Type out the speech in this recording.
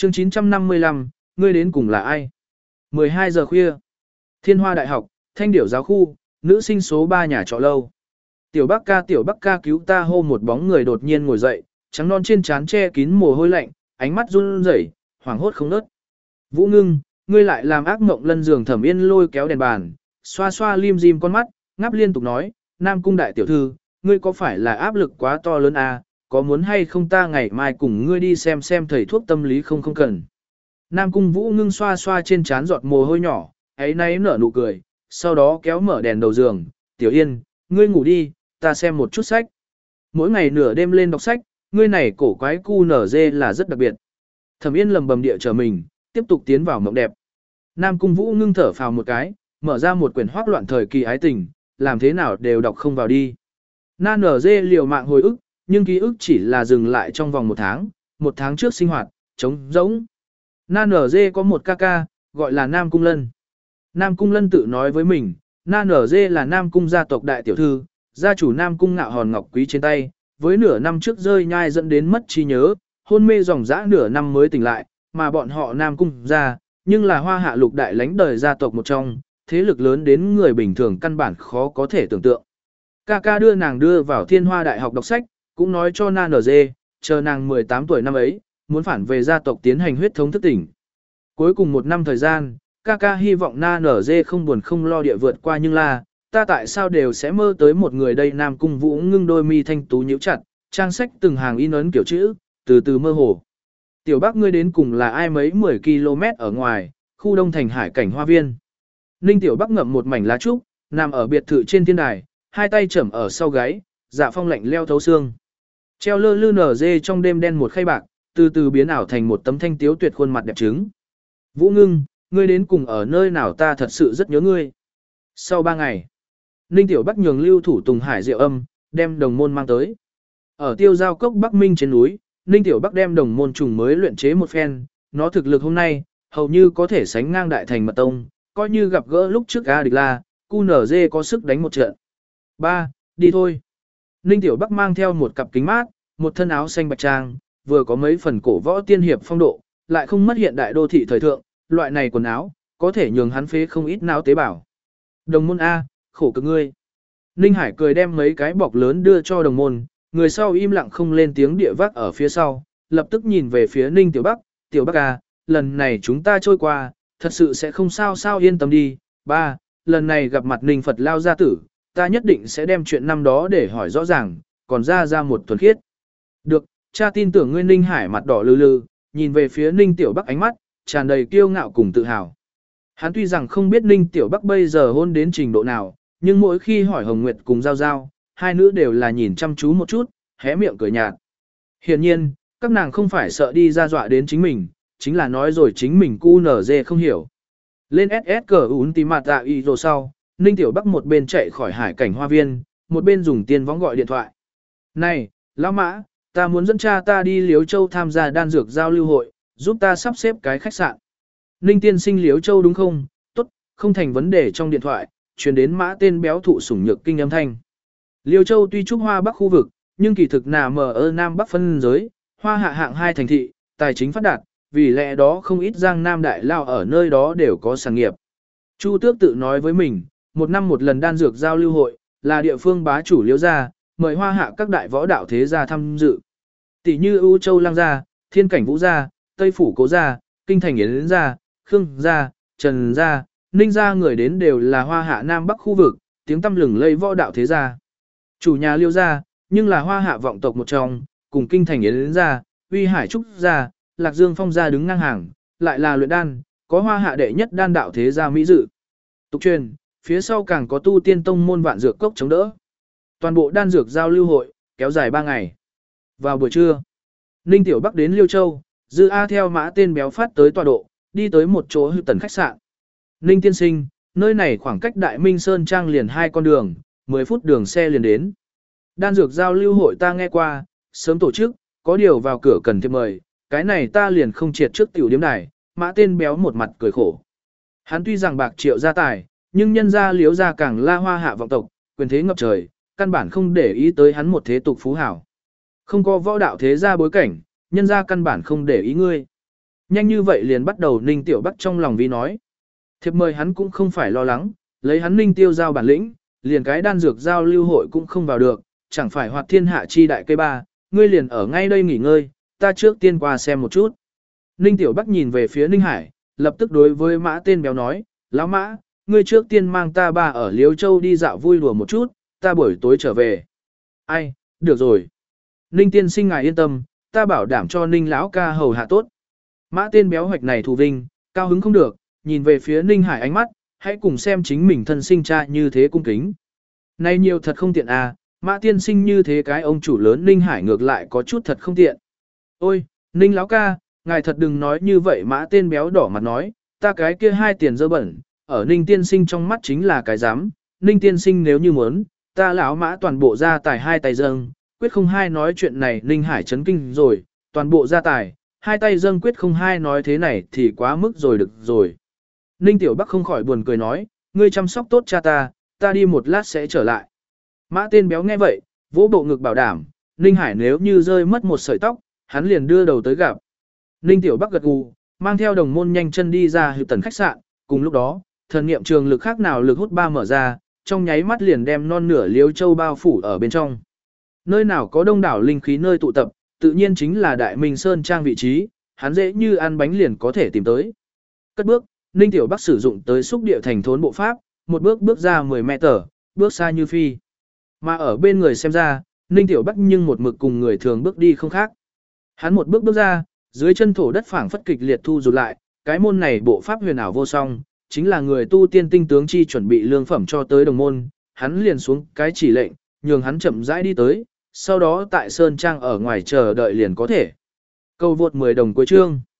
Chương 955, ngươi đến cùng là ai? 12 giờ khuya. Thiên Hoa Đại học, Thanh Điểu giáo khu, nữ sinh số 3 nhà trọ lâu. Tiểu Bắc ca cứu ta hô một bóng người đột nhiên ngồi dậy, trắng non trên trán che kín mồ hôi lạnh, ánh mắt run rẩy, hoảng hốt không ngớt. Vũ Ngưng, ngươi lại làm ác mộng lân giường. Thẩm Yên lôi kéo đèn bàn, xoa xoa lim dim con mắt, ngáp liên tục nói, Nam Cung đại tiểu thư, ngươi có phải là áp lực quá to lớn à, có muốn hay không ta ngày mai cùng ngươi đi xem thầy thuốc tâm lý không cần. Nam Cung Vũ Ngưng xoa xoa trên trán giọt mồ hôi nhỏ, ấy nay nở nụ cười, sau đó kéo mở đèn đầu giường, Tiểu Yên, ngươi ngủ đi, ta xem một chút sách. Mỗi ngày nửa đêm lên đọc sách, ngươi này cổ quái cu nở dê là rất đặc biệt. Thẩm Yên lầm bầm địa trở mình, tiếp tục tiến vào mộng đẹp. Nam Cung Vũ Ngưng thở phào một cái, mở ra một quyển hoác loạn thời kỳ ái tình, làm thế nào đều đọc không vào đi. Na nở dê liều mạng hồi ức, nhưng ký ức chỉ là dừng lại trong vòng một tháng trước sinh hoạt, trống rỗng. Na nở dê có một ca ca, gọi là Nam Cung Lân. Nam Cung Lân tự nói với mình, Na nở dê là Nam Cung gia tộc đại tiểu thư, gia chủ Nam Cung ngạo hòn ngọc quý trên tay, với nửa năm trước rơi nhai dẫn đến mất trí nhớ, hôn mê dòng dã nửa năm mới tỉnh lại, mà bọn họ Nam Cung gia, nhưng là hoa hạ lục đại lãnh đời gia tộc một trong, thế lực lớn đến người bình thường căn bản khó có thể tưởng tượng. Ca đưa nàng đưa vào Thiên Hoa Đại học đọc sách, cũng nói cho Na nở dê, chờ nàng 18 tuổi năm ấy, muốn phản về gia tộc tiến hành huyết thống thức tỉnh. Cuối cùng một năm thời gian, ca hy vọng Na nở dê không buồn không lo địa vượt qua, nhưng là, ta tại sao đều sẽ mơ tới một người đây. Nam Cung Vũ Ngưng đôi mi thanh tú nhíu chặt, trang sách từng hàng in ấn kiểu chữ, từ từ mơ hồ. Tiểu Bắc ngươi đến cùng là ai? Mấy 10 km ở ngoài, khu Đông Thành Hải cảnh hoa viên. Ninh Tiểu Bắc ngậm một mảnh lá trúc, nằm ở biệt thự trên thiên đài, hai tay chẩm ở sau gáy, dạ phong lạnh leo thấu xương. Treo lơ lư nở dê trong đêm đen một khay bạc, từ từ biến ảo thành một tấm thanh tiếu tuyệt khuôn mặt đẹp trứng. Vũ Ngưng, ngươi đến cùng ở nơi nào? Ta thật sự rất nhớ ngươi. Sau 3 ngày, Ninh Tiểu Bắc nhường Lưu Thủ Tùng Hải Diệu Âm, đem đồng môn mang tới. Ở Tiêu Giao Cốc Bắc Minh trên núi, Ninh Tiểu Bắc đem đồng môn trùng mới luyện chế một phen, nó thực lực hôm nay, hầu như có thể sánh ngang đại thành mật tông, coi như gặp gỡ lúc trước A Địch La, QNZ có sức đánh một trận. Đi thôi. Ninh Tiểu Bắc mang theo một cặp kính mát, một thân áo xanh bạch trang, vừa có mấy phần cổ võ tiên hiệp phong độ, lại không mất hiện đại đô thị thời thượng, loại này quần áo, có thể nhường hắn phế không ít não tế bào. Đồng môn A, khổ cực ngươi. Ninh Hải cười đem mấy cái bọc lớn đưa cho đồng môn, người sau im lặng không lên tiếng địa vác ở phía sau, lập tức nhìn về phía Ninh Tiểu Bắc à, lần này chúng ta trôi qua, thật sự sẽ không sao yên tâm đi. Lần này gặp mặt Ninh Phật lao gia tử, ta nhất định sẽ đem chuyện năm đó để hỏi rõ ràng, còn ra một thuần khiết. Được, cha tin tưởng ngươi. Ninh Hải mặt đỏ lừ lừ, nhìn về phía Ninh Tiểu Bắc ánh mắt, tràn đầy kiêu ngạo cùng tự hào. Hắn tuy rằng không biết Ninh Tiểu Bắc bây giờ hôn đến trình độ nào, nhưng mỗi khi hỏi Hồng Nguyệt cùng Giao Giao, hai nữ đều là nhìn chăm chú một chút, hé miệng cười nhạt. Hiển nhiên, các nàng không phải sợ đi ra dọa đến chính mình, chính là nói rồi chính mình QNZ không hiểu. Lên SS cờ ún tí mặt tạ y rồi sau, Ninh Tiểu Bắc một bên chạy khỏi hải cảnh hoa viên, một bên dùng tiên võng gọi điện thoại. Này, Lão Mã, ta muốn dẫn cha ta đi Liếu Châu tham gia đan dược giao lưu hội, giúp ta sắp xếp cái khách sạn. Ninh tiên sinh Liếu Châu đúng không? Tốt, không thành vấn đề. Trong điện thoại, truyền đến Mã tên béo thụ sủng nhược kinh âm thanh. Liêu Châu tuy trúc Hoa Bắc khu vực, nhưng kỳ thực nằm ở Nam Bắc phân giới, Hoa hạ hạng 2 thành thị, tài chính phát đạt, vì lẽ đó không ít giang nam đại lao ở nơi đó đều có sản nghiệp. Chu Tước tự nói với mình, một năm một lần đan dược giao lưu hội, là địa phương bá chủ Liêu gia, mời Hoa hạ các đại võ đạo thế gia tham dự. Tỷ như ưu Châu Lang gia, Thiên Cảnh Vũ gia, Tây Phủ Cố gia, Kinh Thành Yến gia, Khương gia, Trần gia, Ninh gia, người đến đều là Hoa hạ Nam Bắc khu vực, tiếng tăm lừng lây võ đạo thế gia. Chủ nhà Liêu gia, nhưng là Hoa hạ vọng tộc một trong, cùng Kinh Thành Yến gia, Uy Hải Trúc gia, Lạc Dương Phong gia đứng ngang hàng, lại là luyện đan, có Hoa hạ đệ nhất đan đạo thế gia mỹ dự. Tục truyền, phía sau càng có tu tiên tông môn Vạn Dược Cốc chống đỡ. Toàn bộ đan dược giao lưu hội, kéo dài 3 ngày. Vào buổi trưa, Ninh Tiểu Bắc đến Liêu Châu, Dư A theo Mã tên béo phát tới tọa độ, đi tới một chỗ hư tần khách sạn. Ninh tiên sinh, nơi này khoảng cách Đại Minh Sơn Trang liền 2 con đường, 10 phút đường xe liền đến. Đan dược giao lưu hội ta nghe qua, sớm tổ chức, có điều vào cửa cần thiệp mời, cái này ta liền không triệt trước tiểu điếm đài. Mã tên béo một mặt cười khổ. Hắn tuy rằng bạc triệu gia tài, nhưng nhân gia Liếu gia càng la Hoa hạ vọng tộc, quyền thế ngập trời, căn bản không để ý tới hắn một thế tục phú hảo. Không có võ đạo thế gia bối cảnh, nhân gia căn bản không để ý ngươi. Nhanh như vậy liền bắt đầu Ninh Tiểu Bắc trong lòng vi nói. Thiệp mời hắn cũng không phải lo lắng, lấy hắn Ninh Tiêu giao bản lĩnh, liền cái đan dược giao lưu hội cũng không vào được, chẳng phải hoạt thiên hạ chi đại cây ba, ngươi liền ở ngay đây nghỉ ngơi, ta trước tiên qua xem một chút. Ninh Tiểu Bắc nhìn về phía Ninh Hải, lập tức đối với Mã tên béo nói, lão Mã, ngươi trước tiên mang ta ba ở Liêu Châu đi dạo vui đùa một chút, ta buổi tối trở về. Ai, được rồi. Ninh tiên sinh ngài yên tâm, ta bảo đảm cho Ninh lão ca hầu hạ tốt. Mã tên béo hoạch này thù vinh, cao hứng không được, nhìn về phía Ninh Hải ánh mắt, hãy cùng xem chính mình thân sinh cha như thế cung kính. Này nhiều thật không tiện à, Mã tiên sinh như thế cái ông chủ lớn Ninh Hải ngược lại có chút thật không tiện. Ôi, Ninh lão ca, ngài thật đừng nói như vậy. Mã tên béo đỏ mặt nói, ta cái kia hai tiền dơ bẩn, ở Ninh tiên sinh trong mắt chính là cái dám. Ninh tiên sinh nếu như muốn, ta lão Mã toàn bộ gia tài hai tay dâng, quyết không hai nói chuyện này. Ninh Hải chấn kinh rồi, toàn bộ gia tài, hai tay dâng quyết không hai nói thế này thì quá mức rồi được rồi. Ninh Tiểu Bắc không khỏi buồn cười nói, ngươi chăm sóc tốt cha ta đi một lát sẽ trở lại. Mã tên béo nghe vậy, vỗ bộ ngực bảo đảm, Ninh Hải nếu như rơi mất một sợi tóc, hắn liền đưa đầu tới gặp. Ninh Tiểu Bắc gật gù, mang theo đồng môn nhanh chân đi ra Hữu Tần khách sạn, cùng lúc đó, thần niệm trường lực khác nào lực hút ba mở ra, trong nháy mắt liền đem non nửa Liêu Châu bao phủ ở bên trong. Nơi nào có đông đảo linh khí nơi tụ tập, tự nhiên chính là Đại Minh Sơn Trang vị trí, hắn dễ như ăn bánh liền có thể tìm tới. Cất bước, Ninh Tiểu Bắc sử dụng tới xúc địa thành thốn bộ pháp, một bước bước ra 10 mét, bước xa như phi. Mà ở bên người xem ra, Ninh Tiểu Bắc nhưng một mực cùng người thường bước đi không khác. Hắn một bước bước ra, dưới chân thổ đất phảng phất kịch liệt thu rụt lại, cái môn này bộ pháp huyền ảo vô song, chính là người tu tiên tinh tướng chi chuẩn bị lương phẩm cho tới đồng môn, hắn liền xuống cái chỉ lệnh, nhường hắn chậm rãi đi tới, sau đó tại Sơn Trang ở ngoài chờ đợi liền có thể. Câu vượt 10 đồng cuối chương.